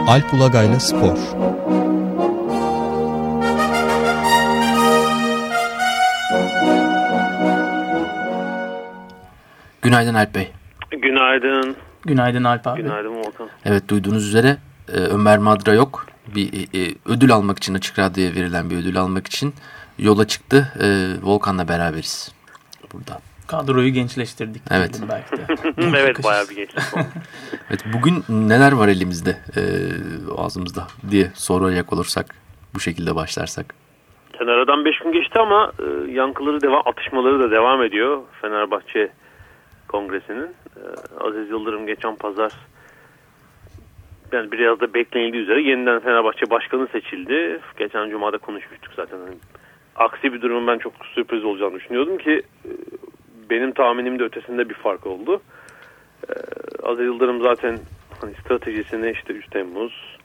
Alp Ulagay'la Spor. Günaydın Alp Bey. Günaydın. Günaydın Alp abi. Günaydın Volkan. Evet, duyduğunuz üzere Ömer Madra yok. Bir ödül almak için, Açık Radyo'ya verilen bir ödül almak için yola çıktı. Volkan'la beraberiz burada. Kadroyu gençleştirdik. Evet. Belki de. Evet, bayağı bir gençlik oldu. Evet, bugün neler var elimizde, ağzımızda diye soracak olursak, bu şekilde başlarsak. Aradan 5 gün geçti ama yankıları atışmaları da devam ediyor Fenerbahçe Kongresi'nin. Aziz Yıldırım geçen pazar, yani biraz da beklenildiği üzere yeniden Fenerbahçe Başkanı seçildi. Geçen Cuma'da konuşmuştuk zaten. Aksi bir durumun ben çok sürpriz olacağını düşünüyordum ki benim tahminimin de ötesinde bir fark oldu. Aziz Yıldırım zaten hani stratejisini işte 3 Temmuz,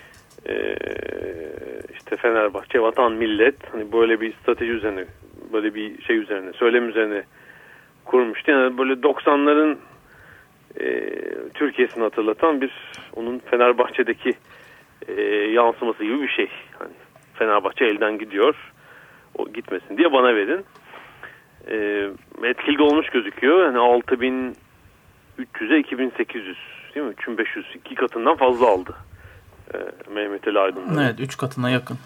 işte Fenerbahçe, vatan, millet, hani böyle bir strateji üzerine, böyle bir şey üzerine, söylem üzerine kurmuştu. Yani böyle 90'ların Türkiye'sini hatırlatan bir, onun Fenerbahçe'deki yansıması gibi bir şey. Hani Fenerbahçe elden gidiyor, o gitmesin diye bana verin. Etkili de olmuş gözüküyor. Yani 6.300'e 2.800 değil mi? 3.500, 2 katından fazla aldı Mehmet Ali Aydın'dan. Evet, 3 katına yakın.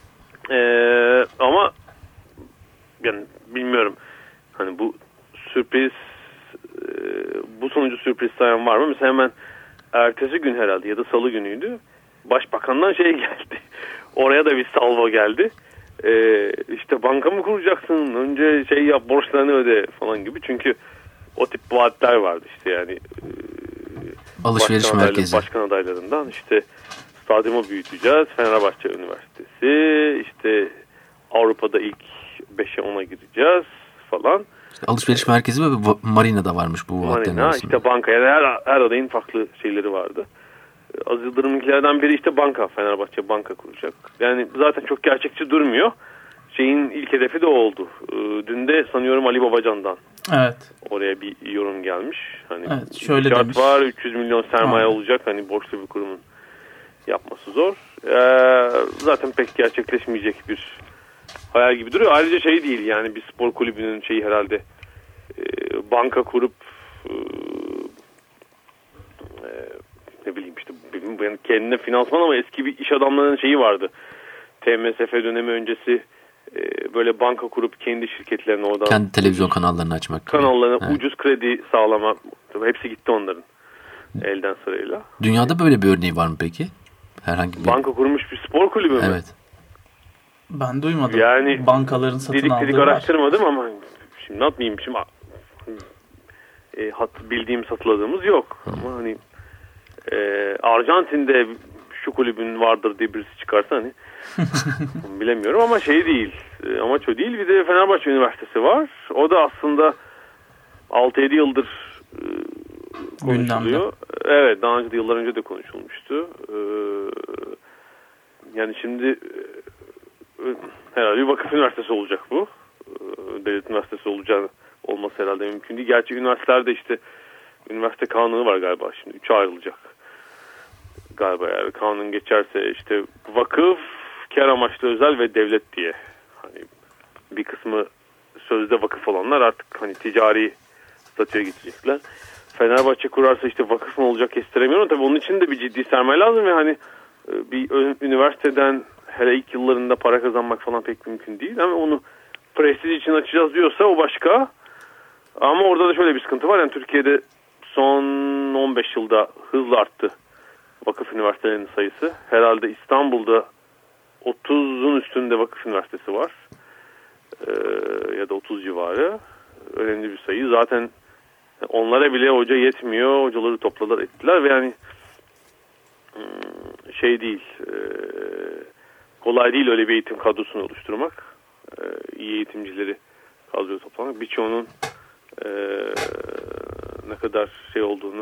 Ama yani bilmiyorum. Hani bu sürpriz, bu sonucu sürpriz sayan var mı? Mesela hemen ertesi gün herhalde ya da salı günüydü. Başbakandan şey geldi. Oraya da bir salvo geldi. İşte banka mı kuracaksın? Önce şey yap, borçlarını öde falan gibi. Çünkü o tip vaatler vardı işte, yani Alışveriş merkezi. Başkan adaylarından işte stadyumu büyüteceğiz. Fenerbahçe Üniversitesi, işte Avrupa'da ilk 5'e 10'a gireceğiz falan. İşte alışveriş merkezi ve marina da varmış bu vaatlerin arasında. İşte banka, yani her adayın farklı şeyleri vardı. Aziz Yıldırım'ınkilerden biri işte banka. Fenerbahçe banka kuracak. Yani zaten çok gerçekçi durmuyor. Şeyin ilk hedefi de oldu. Dün de sanıyorum Ali Babacan'dan. Evet. Oraya bir yorum gelmiş. Hani evet, şöyle şart demiş. var, 300 milyon sermaye olacak. Hani borçlu bir kurumun yapması zor. Zaten pek gerçekleşmeyecek bir hayal gibi duruyor. Ayrıca şey değil, yani bir spor kulübünün şeyi herhalde banka kurup ne bileyim işte kendine finansman, ama eski bir iş adamlarının şeyi vardı. TMSF dönemi öncesi böyle banka kurup kendi şirketlerini, oradan kendi televizyon kanallarını açmak. Kanallarına ucuz kredi sağlama. Hepsi gitti onların elden sırayla. Dünyada böyle bir örneği var mı peki? Herhangi bir banka kurmuş bir spor kulübü mü? Evet. Ben duymadım. Yani bankaların satın aldığı dedik araştırmadım ama şimdi atmayayım, şimdi bildiğim, satıladığımız yok. Ama hani Arjantin'de şu kulübün vardır diye birisi çıkarsa hani bilemiyorum, ama şey değil, amaç o değil. Bir de Fenerbahçe Üniversitesi var. O da aslında 6-7 yıldır konuşuluyor. Gündemde. Evet, daha önce de, yıllar önce de konuşulmuştu. Yani şimdi herhalde bir vakıf üniversitesi olacak bu. Devlet üniversitesi olması herhalde mümkün değil. Gerçi üniversitelerde işte üniversite kanunu var galiba, şimdi 3'e ayrılacak galiba, yani kanun geçerse işte vakıf, kar amaçlı özel ve devlet diye. Hani bir kısmı sözde vakıf olanlar artık hani ticari statüye gidecekler. Fenerbahçe kurarsa işte vakıf mı olacak kestiremiyorum. Tabii onun için de bir ciddi sermaye lazım ve hani bir üniversiteden hele ilk yıllarında para kazanmak falan pek mümkün değil. Ama onu prestij için açacağız diyorsa o başka. Ama orada da şöyle bir sıkıntı var. Yani Türkiye'de son 15 yılda hızla arttı vakıf üniversitelerinin sayısı. Herhalde İstanbul'da 30'un üstünde vakıf üniversitesi var. Ya da 30 civarı. Önemli bir sayı. Zaten onlara bile hoca yetmiyor. Hocaları topladılar, ettiler ve yani şey değil, kolay değil öyle bir eğitim kadrosunu oluşturmak. İyi eğitimcileri kadroya toplamak. Birçoğunun ne kadar şey olduğunu,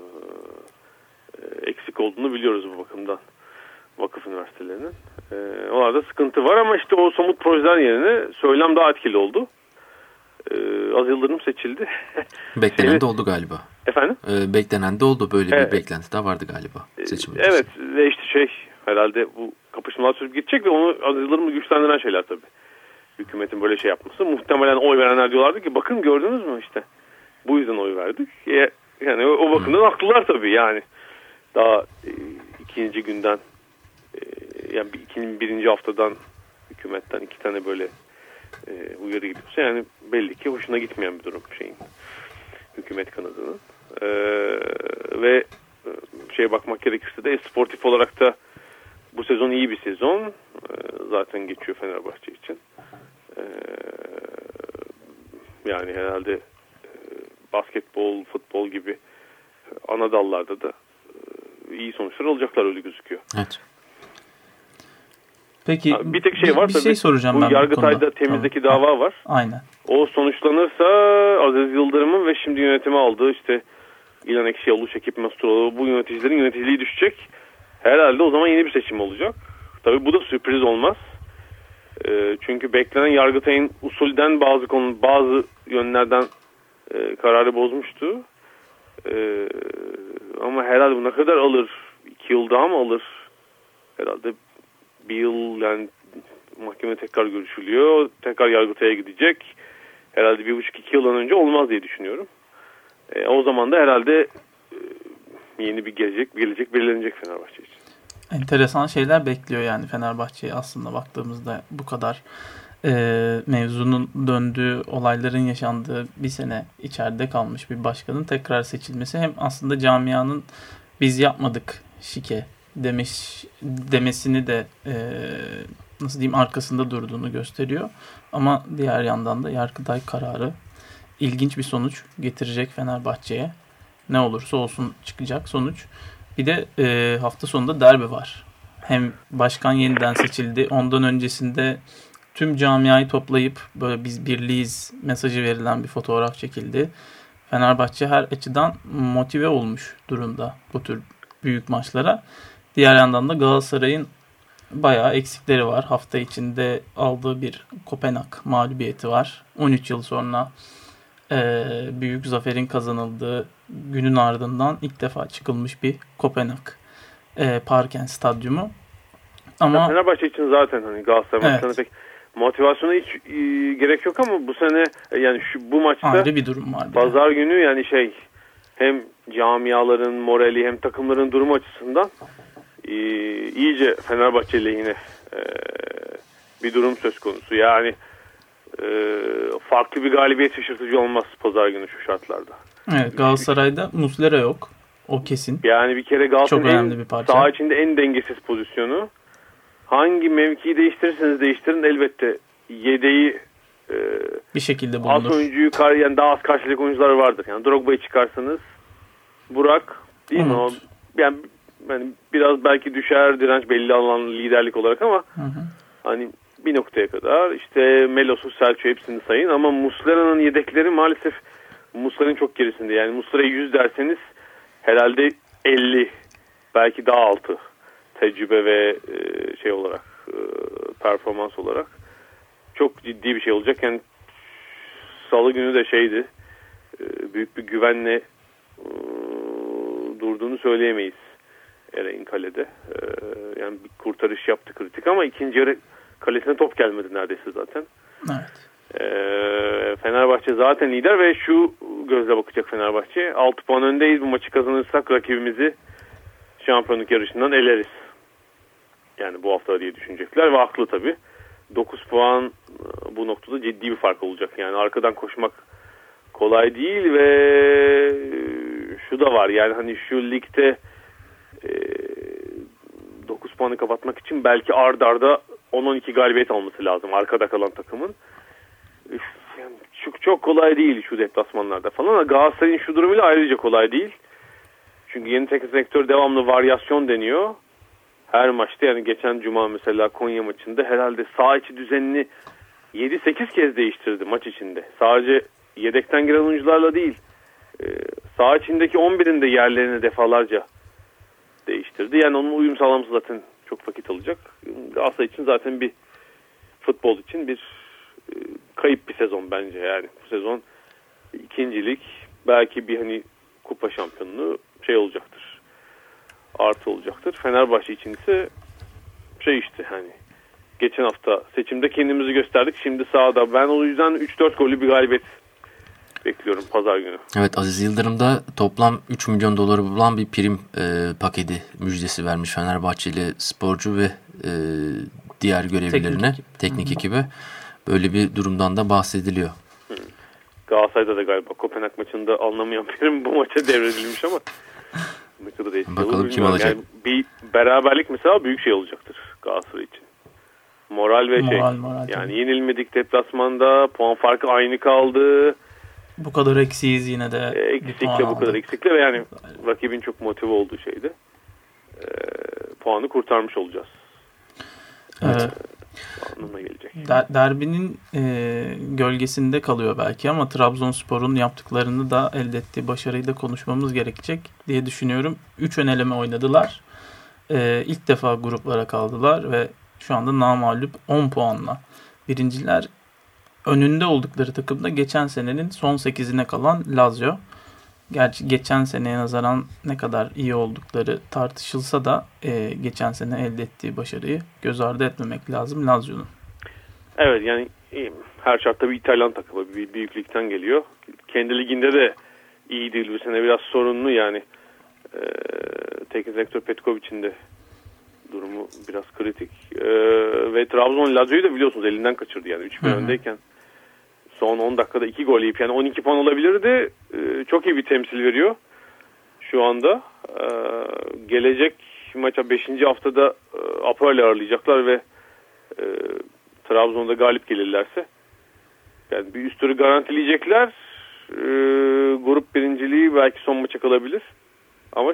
eksik olduğunu biliyoruz bu bakımdan, vakıf üniversitelerinin. Onlarda sıkıntı var ama işte o somut projeler yerine söylem daha etkili oldu. Az Yıldırım seçildi. Beklenen de oldu galiba. Efendim? Beklenen de oldu. Böyle bir beklenti de vardı galiba. Evet ve işte herhalde bu kapışmalar sürüp gidecek ve onu Az Yıldırım'ı güçlendiren şeyler tabii. Hükümetin böyle şey yapması. Muhtemelen oy verenler diyorlardı ki bakın gördünüz mü işte. Bu yüzden oy verdik. Yani o bakımdan haklılar tabii yani. Daha ikinci günden yani birinci haftadan hükümetten 2 tane böyle uyarı gidiyorsa yani belli ki hoşuna gitmeyen bir durum hükümet kanadının. Ve bakmak gerekirse de sportif olarak da bu sezon iyi bir sezon. Zaten geçiyor Fenerbahçe için. Yani herhalde basketbol, futbol gibi ana dallarda da iyi sonuçlar alacaklar öyle gözüküyor. Evet. Peki bir tek şey var bir tabii. Şey soracağım bu ben Yargıtay'da Temiz'deki dava var. Aynen. O sonuçlanırsa Aziz Yıldırım'ın ve şimdi yönetime aldığı işte İlhan Ekşioğlu, Şekip Masuroğlu bu yöneticilerin yöneticiliği düşecek. Herhalde o zaman yeni bir seçim olacak. Tabii bu da sürpriz olmaz. Çünkü beklenen Yargıtay'ın usulden bazı yönlerden kararı bozmuştu. Ama herhalde bu ne kadar alır? 2 yıl daha mı alır? Herhalde 1 yıl yani mahkeme tekrar görüşülüyor. Tekrar Yargıtay'a gidecek. Herhalde 1,5-2 yıldan önce olmaz diye düşünüyorum. O zaman da herhalde yeni bir gelecek belirlenecek Fenerbahçe için. Enteresan şeyler bekliyor yani Fenerbahçe'ye aslında baktığımızda bu kadar mevzunun döndüğü, olayların yaşandığı bir sene içeride kalmış bir başkanın tekrar seçilmesi hem aslında camianın biz yapmadık şike demesini de nasıl diyeyim arkasında durduğunu gösteriyor. Ama diğer yandan da Yargıtay kararı ilginç bir sonuç getirecek Fenerbahçe'ye. Ne olursa olsun çıkacak sonuç. Bir de hafta sonunda derbi var. Hem başkan yeniden seçildi. Ondan öncesinde tüm camiayı toplayıp böyle biz birliğiz mesajı verilen bir fotoğraf çekildi. Fenerbahçe her açıdan motive olmuş durumda bu tür büyük maçlara. Diğer yandan da Galatasaray'ın bayağı eksikleri var. Hafta içinde aldığı bir Kopenhag mağlubiyeti var. 13 yıl sonra büyük zaferin kazanıldığı günün ardından ilk defa çıkılmış bir Kopenhag Parken Stadyumu. Ama Fenerbahçe için zaten hani Galatasaray maçlarına pek motivasyona hiç gerek yok ama bu sene yani bu maçta ayrı bir durum var. Pazar günü yani hem camiaların morali hem takımların durumu açısından iyice Fenerbahçe lehine bir durum söz konusu. Yani farklı bir galibiyet şaşırtıcı olmaz pazar günü şu şartlarda. Evet, Galatasaray'da Muslera yok. O kesin. Yani bir kere Galatasaray'ın saha içinde en dengesiz pozisyonu. Hangi mevkiyi değiştirirseniz değiştirin elbette yedeği bir şekilde bulunur. Az oyuncuyu yani daha az karşılayacak oyuncular vardır. Yani Drogba'yı çıkarsanız Burak değil mi o? Yani biraz belki düşer direnç belli alan liderlik olarak ama hani bir noktaya kadar işte Melos'u, Selçuk'u hepsini sayın ama Muslera'nın yedekleri maalesef Muslera'nın çok gerisinde. Yani Muslera'ya 100 derseniz herhalde 50 belki daha altı tecrübe ve olarak performans olarak çok ciddi bir şey olacak. Yani Salı günü de büyük bir güvenle durduğunu söyleyemeyiz Ereğin kalede. Yani bir kurtarış yaptı kritik ama ikinci yarı kalesine top gelmedi neredeyse zaten. Evet. Fenerbahçe zaten lider ve şu gözle bakacak Fenerbahçe. 6 puan öndeyiz. Bu maçı kazanırsak rakibimizi şampiyonluk yarışından eleriz. Yani bu hafta diye düşünecekler ve haklı tabii. 9 puan bu noktada ciddi bir fark olacak. Yani arkadan koşmak kolay değil ve şu da var. Yani hani şu ligde 9 puanı kapatmak için belki ard arda 10-12 galibiyet alması lazım arkada kalan takımın. Yani çok kolay değil şu deplasmanlarda falan ama Galatasaray'ın şu durumuyla ayrıca kolay değil. Çünkü yeni teknik direktör devamlı varyasyon deniyor. Her maçta yani geçen cuma mesela Konya maçında herhalde saha içi düzenini 7-8 kez değiştirdi maç içinde. Sadece yedekten giren oyuncularla değil. Saha içindeki 11'in de yerlerini defalarca değiştirdi. Yani onun uyum sağlaması zaten çok vakit alacak. Galatasaray için zaten bir futbol için bir kayıp bir sezon bence yani. Bu sezon ikincilik, belki bir hani kupa şampiyonluğu şey olacaktır. Artı olacaktır. Fenerbahçe için ise şey işte hani geçen hafta seçimde kendimizi gösterdik. Şimdi sahada. Ben o yüzden 3-4 gollü bir galibiyet bekliyorum pazar günü. Evet, Aziz Yıldırım da toplam 3 milyon doları bulan bir prim paketi müjdesi vermiş Fenerbahçeli sporcu ve diğer görevlilerine, teknik ekibe. Böyle bir durumdan da bahsediliyor. Galatasaray'da da galiba Kopenhag maçında anlamayan prim bu maça devredilmiş ama ne kadar etkili bakalım olur kim alacak. Yani bir beraberlik mesela büyük şey olacaktır Galatasaray için. Moral ve moral yani tabii. yenilmedik deplasmanda, puan farkı aynı kaldı. Bu kadar eksiyiz yine de. Eksikle bu kadar eksikle ve yani rakibin çok motive olduğu şeyde puanı kurtarmış olacağız. Evet. Anlamına gelecek. Derbinin gölgesinde kalıyor belki ama Trabzonspor'un yaptıklarını da elde ettiği başarıyı da konuşmamız gerekecek diye düşünüyorum. 3 ön eleme oynadılar. İlk defa gruplara kaldılar ve şu anda namağlup 10 puanla birinciler. Önünde oldukları takımda geçen senenin son 8'ine kalan Lazio. Gerçi geçen seneye nazaran ne kadar iyi oldukları tartışılsa da geçen sene elde ettiği başarıyı göz ardı etmemek lazım Lazio'nun. Evet yani her şartta bir İtalyan takımı, bir büyük ligden geliyor. Kendi liginde de iyi değil bu sene, biraz sorunlu yani. Teknik direktör Petkovic'in de durumu biraz kritik. Ve Trabzon Lazio'yu da biliyorsunuz elinden kaçırdı yani 3-1 öndeyken. Son 10 dakikada 2 gol yiyip yani 12 puan olabilirdi. Çok iyi bir temsil veriyor şu anda. Gelecek maça 5. haftada Apoel'i ağırlayacaklar ve Trabzon'da galip gelirlerse yani bir üst turu garantileyecekler. Grup birinciliği belki son maça kalabilir. Ama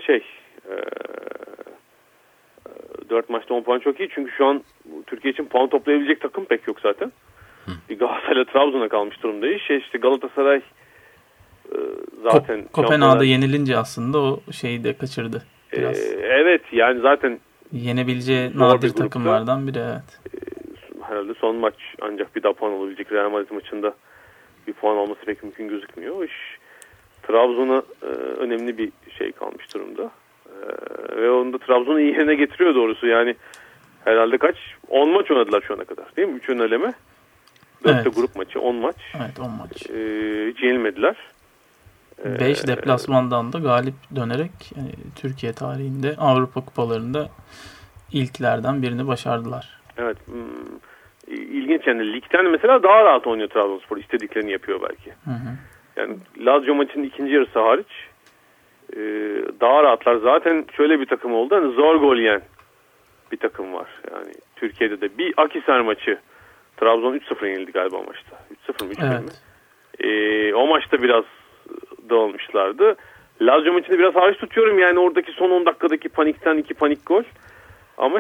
4 maçta 10 puan çok iyi. Çünkü şu an Türkiye için puan toplayabilecek takım pek yok zaten. Bir Galatasaray'la Trabzon'a kalmış durumdayız. İşte Galatasaray zaten Kopenhag'da yenilince aslında o şeyi de kaçırdı biraz. Evet yani zaten yenebileceği nadir takımlardan biri, evet. Herhalde son maç ancak bir daha puan olabilecek. Real Madrid maçında bir puan alması pek mümkün gözükmüyor. Trabzon'a önemli bir şey kalmış durumda. Ve onu da Trabzon'u iyi yerine getiriyor doğrusu. Yani herhalde 10 maç oynadılar şu ana kadar değil mi? 3 ön eleme. 4 de grup maçı, 10 maç. Evet, 10 maç. Hiç yenilmediler. 5 deplasmandan da galip dönerek yani Türkiye tarihinde Avrupa kupalarında ilklerden birini başardılar. Evet. İlginç yani ligden mesela daha rahat oynuyor Trabzonspor. İstediklerini yapıyor belki. Yani Lazio maçının ikinci yarısı hariç daha rahatlar. Zaten şöyle bir takım oldu. Hani zor gol yiyen bir takım var. Yani Türkiye'de de bir Akhisar maçı Trabzon 3-0 yenildi galiba maçta. 3-0 mı 3-1 mi? O maçta biraz dağılmışlardı. Lazio maçını biraz hariç tutuyorum. Yani oradaki son 10 dakikadaki panikten 2 panik gol. Ama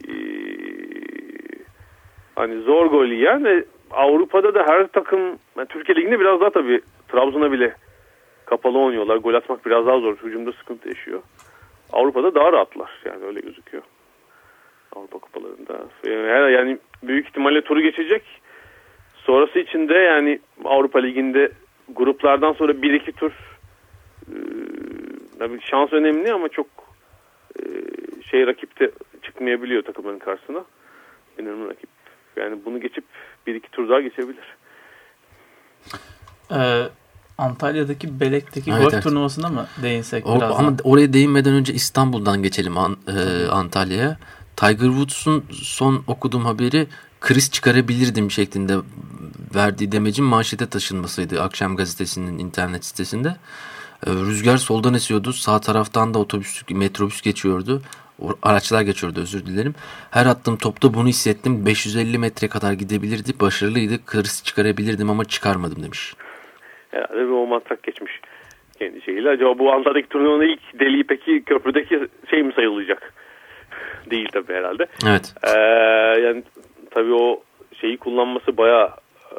hani zor gol yiyen ve Avrupa'da da her takım yani Türkiye Ligi'nde biraz daha tabii Trabzon'a bile kapalı oynuyorlar. Gol atmak biraz daha zor. Hücumda sıkıntı yaşıyor. Avrupa'da daha rahatlar. Yani öyle gözüküyor. Avrupa kupalarında. Yani büyük ihtimalle turu geçecek. Sonrası için de yani Avrupa Ligi'nde gruplardan sonra 1-2 tur şans önemli ama çok rakip de çıkmayabiliyor takımların karşısına. Önemli rakip. Yani bunu geçip 1-2 tur daha geçebilir. Antalya'daki Belek'teki golf turnuvasına mı değinsek biraz? Ama oraya değinmeden önce İstanbul'dan geçelim Antalya'ya. Tiger Woods'un son okuduğum haberi kriz çıkarabilirdim şeklinde verdiği demecin manşete taşınmasıydı Akşam Gazetesi'nin internet sitesinde. Rüzgar soldan esiyordu. Sağ taraftan da metrobüs geçiyordu. Araçlar geçiyordu, özür dilerim. Her attığım topta bunu hissettim. 550 metre kadar gidebilirdi. Başarılıydı. Kriz çıkarabilirdim ama çıkarmadım demiş. Herhalde bir o mantak geçmiş kendi şeyiyle. Acaba bu Antalya'daki turnuvanın ilk deliği peki köprüdeki mi sayılacak? Değil tabii herhalde. Evet. Yani tabii o şeyi kullanması bayağı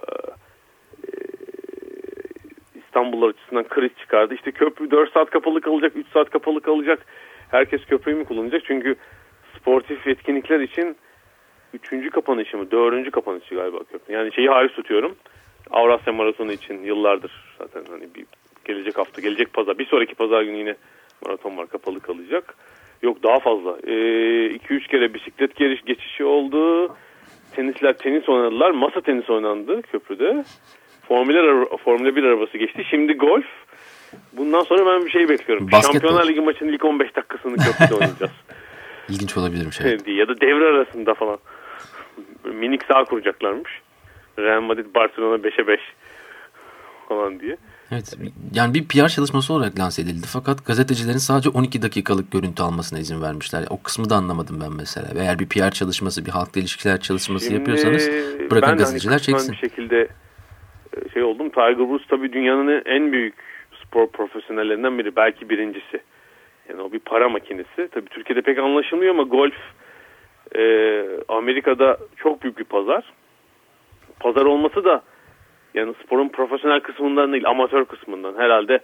İstanbullular açısından kriz çıkardı. İşte köprü 4 saat kapalı kalacak, 3 saat kapalı kalacak. Herkes köprüyü mü kullanacak? Çünkü sportif etkinlikler için 3. kapanışı mı? 4. kapanışı galiba köprü. Yani hariç tutuyorum. Avrasya Maratonu için yıllardır zaten hani gelecek pazar, bir sonraki pazar günü yine maraton var, kapalı kalacak. Yok daha fazla. 2-3 kere bisiklet geçişi oldu. Tenisler tenis oynadılar. Masa tenisi oynandı köprüde. Formula 1 arabası geçti. Şimdi golf. Bundan sonra ben bir şey bekliyorum. Şampiyonlar Ligi maçının ilk 15 dakikasını köprüde oynayacağız. İlginç olabilir bir şey. Ya da devre arasında falan. Minik saha kuracaklarmış. Real Madrid Barcelona 5'e 5 falan diye. Evet, yani bir PR çalışması olarak lanse edildi fakat gazetecilerin sadece 12 dakikalık görüntü almasına izin vermişler. O kısmı da anlamadım ben mesela. Eğer bir PR çalışması, bir halkla ilişkiler çalışması yapıyorsanız bırakın gazeteciler çeksin. Ben bir şekilde oldum. Tiger Woods tabii dünyanın en büyük spor profesyonellerinden biri. Belki birincisi. Yani o bir para makinesi. Tabii Türkiye'de pek anlaşılmıyor ama golf Amerika'da çok büyük bir pazar. Pazar olması da yani sporun profesyonel kısmından değil, amatör kısmından herhalde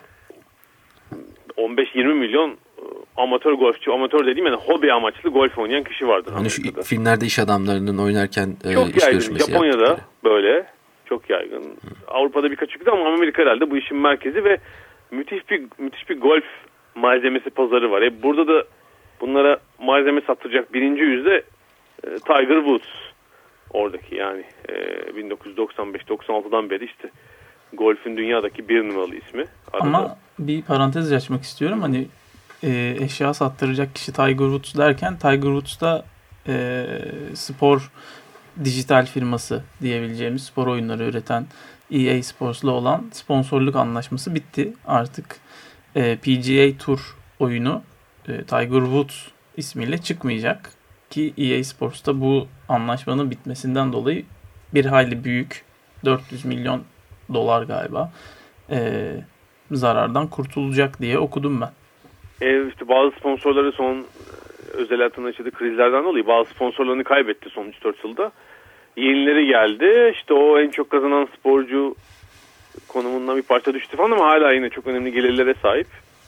15-20 milyon amatör golfçi, amatör dediğim yani hobi amaçlı golf oynayan kişi vardır. Hani şu filmlerde iş adamlarının oynarken çok iş yaygın. görüşmesi Japonya'da yaptıkları. böyle çok yaygın. Avrupa'da birkaç ülkede ama Amerika herhalde bu işin merkezi ve müthiş bir golf malzemesi pazarı var. Burada da bunlara malzeme satacak birinci yüzde Tiger Woods. Oradaki yani 1995-96'dan beri işte golfün dünyadaki bir numaralı ismi. Ama bir parantez açmak istiyorum. Hani eşya sattıracak kişi Tiger Woods derken Tiger Woods da spor dijital firması diyebileceğimiz spor oyunları üreten EA Sports'la olan sponsorluk anlaşması bitti. Artık PGA Tour oyunu Tiger Woods ismiyle çıkmayacak. Ki EA Sports'ta bu anlaşmanın bitmesinden dolayı bir hayli büyük 400 milyon dolar galiba zarardan kurtulacak diye okudum ben. İşte bazı sponsorları son özel hayatında yaşadığı krizlerden dolayı bazı sponsorlarını kaybetti son 3-4 yılda. Yenileri geldi. İşte o en çok kazanan sporcu konumundan bir parça düştü falan ama hala yine çok önemli gelirlere sahip.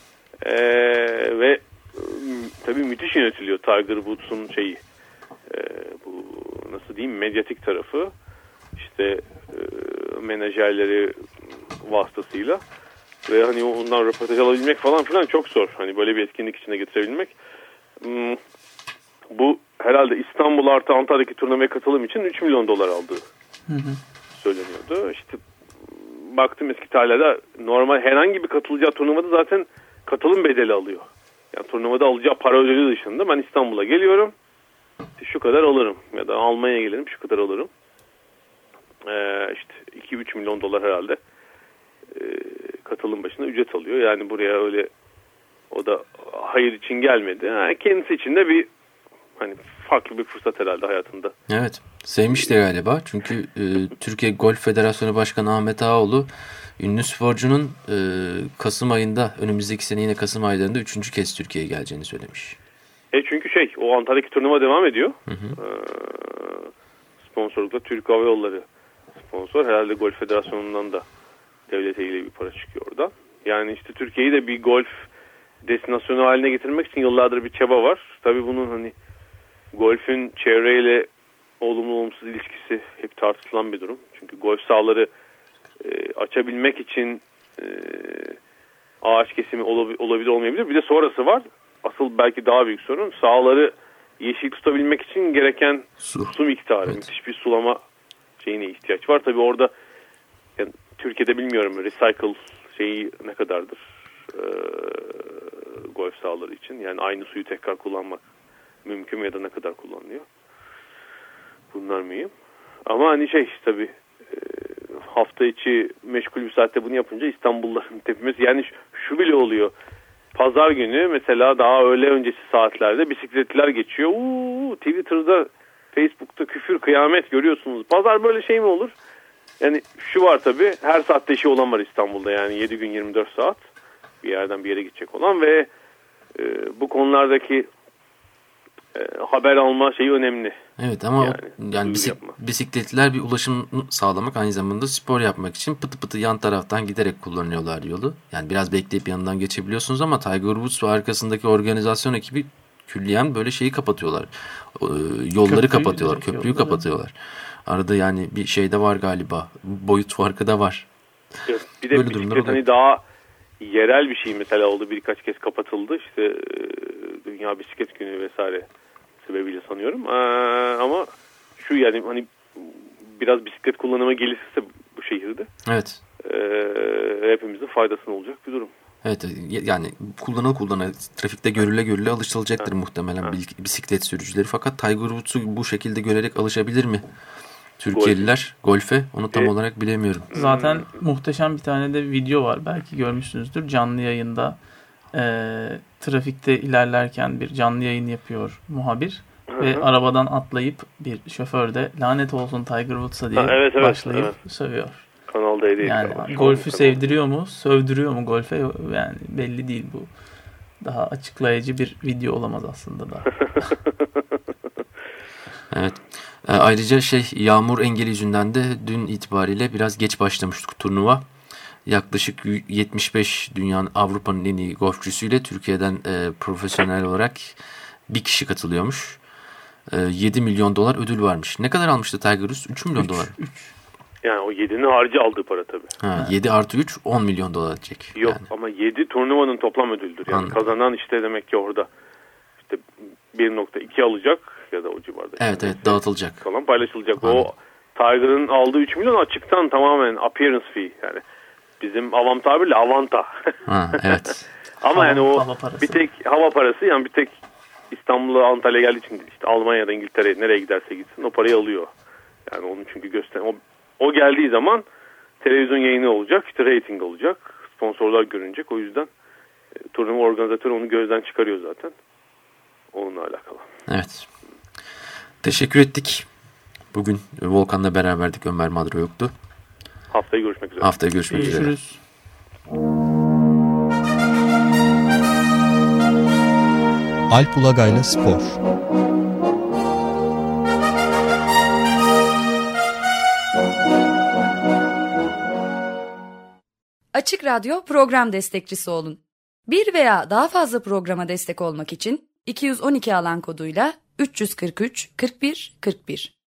Ve tabii müthiş yönetiliyor Tiger Woods'un bu nasıl diyeyim medyatik tarafı işte menajerleri vasıtasıyla ve hani ondan röportaj alabilmek falan filan çok zor. Hani böyle bir etkinlik içine getirebilmek. Bu herhalde İstanbul artı Antalya'daki turnuvaya katılım için 3 milyon dolar aldığı söyleniyordu. İşte baktım eski tarihlerde normal herhangi bir katılacağı turnuvada zaten katılım bedeli alıyor. Yani turnuvada alacağı para ödülü dışında ben İstanbul'a geliyorum şu kadar alırım ya da Almanya'ya gelirim şu kadar alırım. İşte 2-3 milyon dolar herhalde katılım başına ücret alıyor. Yani buraya öyle o da hayır için gelmedi. Kendisi için de bir hani farklı bir fırsat herhalde hayatında. Evet. Sevmişti galiba. Çünkü Türkiye Golf Federasyonu Başkanı Ahmet Ağaoğlu ünlü sporcunun Kasım ayında önümüzdeki sene yine Kasım aylarında 3. kez Türkiye'ye geleceğini söylemiş. Çünkü o Antalya'daki turnuva devam ediyor. Sponsorlukla Türk Hava Yolları sponsor. Herhalde Golf Federasyonu'ndan da devlete ilgili bir para çıkıyor oradan. Yani işte Türkiye'yi de bir golf destinasyonu haline getirmek için yıllardır bir çaba var. Tabii bunun hani golfün çevreyle olumlu olumsuz ilişkisi hep tartışılan bir durum. Çünkü golf sahaları açabilmek için ağaç kesimi olabilir olmayabilir. Bir de sonrası var. Asıl belki daha büyük sorun sahaları yeşil tutabilmek için gereken su miktarı. Evet. Müthiş bir sulama şeyine ihtiyaç var. Tabii orada yani Türkiye'de bilmiyorum recycle şeyi ne kadardır golf sahaları için. Yani aynı suyu tekrar kullanmak mümkün mü ya da ne kadar kullanılıyor? Bunlar mühim. Ama hani tabii hafta içi meşgul bir saatte bunu yapınca İstanbulluların tepmesi yani şu bile oluyor. Pazar günü mesela daha öğle öncesi saatlerde bisikletliler geçiyor. Twitter'da, Facebook'ta küfür, kıyamet görüyorsunuz. Pazar böyle şey mi olur? Yani şu var tabii her saatte işi olan var İstanbul'da yani 7 gün 24 saat bir yerden bir yere gidecek olan ve bu konulardaki haber alma şeyi önemli. Evet ama yani bisikletliler bir ulaşım sağlamak aynı zamanda spor yapmak için pıtı pıtı yan taraftan giderek kullanıyorlar yolu. Yani biraz bekleyip yanından geçebiliyorsunuz ama Tiger Woods ve arkasındaki organizasyon ekibi külliyen böyle şeyi kapatıyorlar. Yolları kapatıyorlar, köprüyü kapatıyorlar. Arada yani bir şey de var galiba. Boyut farkı da var. Bir de böyle bisiklet hani daha yerel bir şey mesela oldu. Birkaç kez kapatıldı. İşte Dünya Bisiklet Günü vesaire sebebiyle sanıyorum. Ama şu yani hani biraz bisiklet kullanıma gelirse bu şehirde. Evet. Hepimizin faydasına olacak bir durum. Evet yani kullana trafikte görüle alışılacaktır muhtemelen bisiklet sürücüleri. Fakat Tiger Woods'u bu şekilde görerek alışabilir mi Türkiye'liler golfe? Onu tam olarak bilemiyorum. Zaten muhteşem bir tane de video var. Belki görmüşsünüzdür. Canlı yayında trafikte ilerlerken bir canlı yayın yapıyor muhabir. Ve arabadan atlayıp bir şoför de lanet olsun Tiger Woods'a diye başlayıp sövüyor. Kanaldaydı. Yani golfü sevdiriyor mu, sövdürüyor mu golfe? Yani belli değil bu. Daha açıklayıcı bir video olamaz aslında da. Evet. Ayrıca yağmur engeli yüzünden de dün itibariyle biraz geç başlamıştık turnuva. Yaklaşık 75 dünyanın, Avrupa'nın en iyi golfçüsüyle Türkiye'den profesyonel olarak bir kişi katılıyormuş. 7 milyon dolar ödül varmış. Ne kadar almıştı Tiger Woods? 3 milyon dolar. 3. Yani o 7'nin harcı aldığı para tabii. 7 artı 3 10 milyon dolar edecek. Yok yani. Ama 7 turnuvanın toplam ödüldür. Yani kazanan işte demek ki orada işte 1.2 alacak ya da o civarda. Evet dağıtılacak. Falan paylaşılacak. O Tiger'ın aldığı 3 milyon açıktan tamamen appearance fee yani. Bizim avam tabirle avanta. Evet. Ama yani o bir tek hava parası yani bir tek İstanbul'a Antalya'ya geldiği için işte Almanya'da İngiltere'ye nereye giderse gitsin o parayı alıyor. Yani onun çünkü o geldiği zaman televizyon yayını olacak, işte rating olacak, sponsorlar görünecek. O yüzden turnuva organizatörü onu gözden çıkarıyor zaten. Onunla alakalı. Evet. Teşekkür ettik. Bugün Volkan'la beraberdik. Ömer Madro yoktu. Haftaya görüşmek üzere. Haftaya görüşmek üzere. Görüşürüz. Alp Ulagay'la Spor. Açık Radyo program destekçisi olun. Bir veya daha fazla programa destek olmak için 212 alan koduyla 343 41 41